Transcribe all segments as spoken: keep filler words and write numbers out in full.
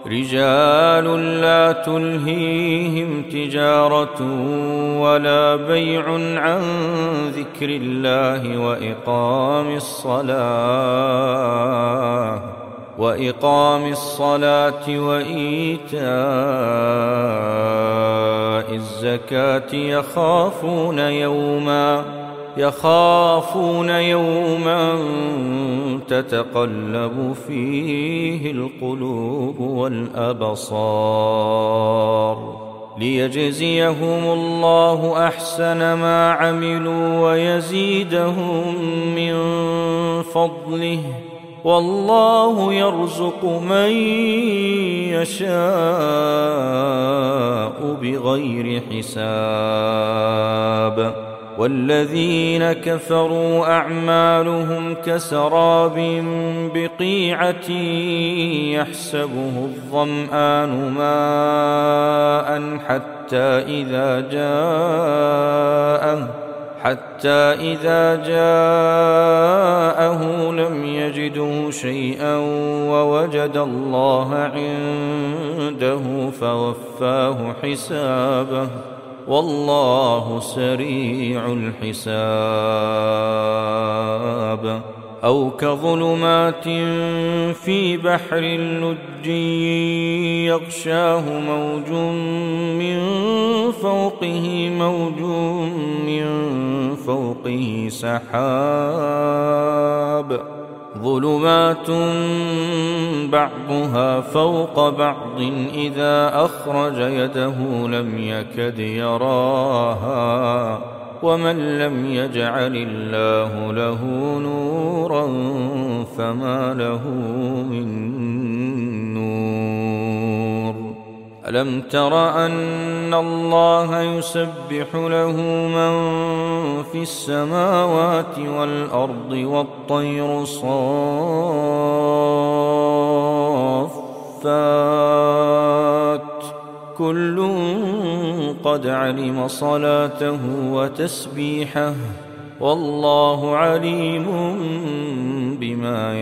رجال لا تلهيهم تجارة ولا بيع عن ذكر الله وإقام الصلاة وإقام الصلاة وإيتاء الزكاة يخافون يوما يخافون يوما تتقلب فيه القلوب والأبصار ليجزيهم الله أحسن ما عملوا ويزيدهم من فضله والله يرزق من يشاء بغير حساب والذين كفروا أعمالهم كسراب بقيعة يحسبه الظمآن ماء حتى إذا جاءه حتى إذا جاءه لم يجده شيئا ووجد الله عنده فوفاه حسابه والله سريع الحساب أو كظلمات في بحر لجي يغشاه موج من فوقه موج من فوقه سحاب ظلمات بعضها فوق بعض إذا أخرج يده لم يكد يراها ومن لم يجعل الله له نورا فما له من نور ألم تر أن الله يسبح له من في السماوات والأرض والطير صافات كل قد علم صلاته وتسبيحه والله عليم بما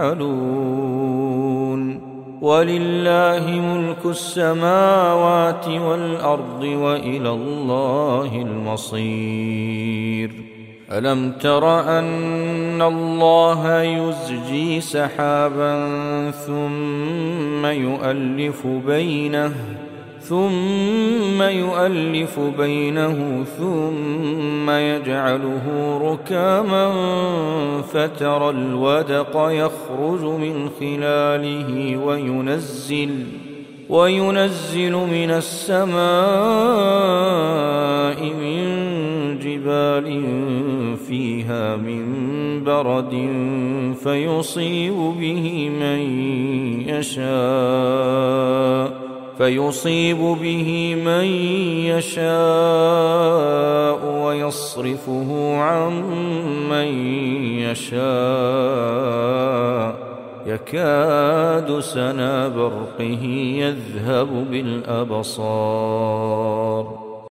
يفعلون ولله ملك السماوات والأرض وإلى الله المصير ألم تر أن الله يزجي سحابا ثم يؤلف بينه ثم يؤلف بينه ثم يجعله ركاما فترى الودق يخرج من خلاله وينزل وينزل من السماء من جبال فيها من برد فيصيب به من يشاء فيصيب به من يشاء ويصرفه عن من يشاء يكاد سنا برقه يذهب بالأبصار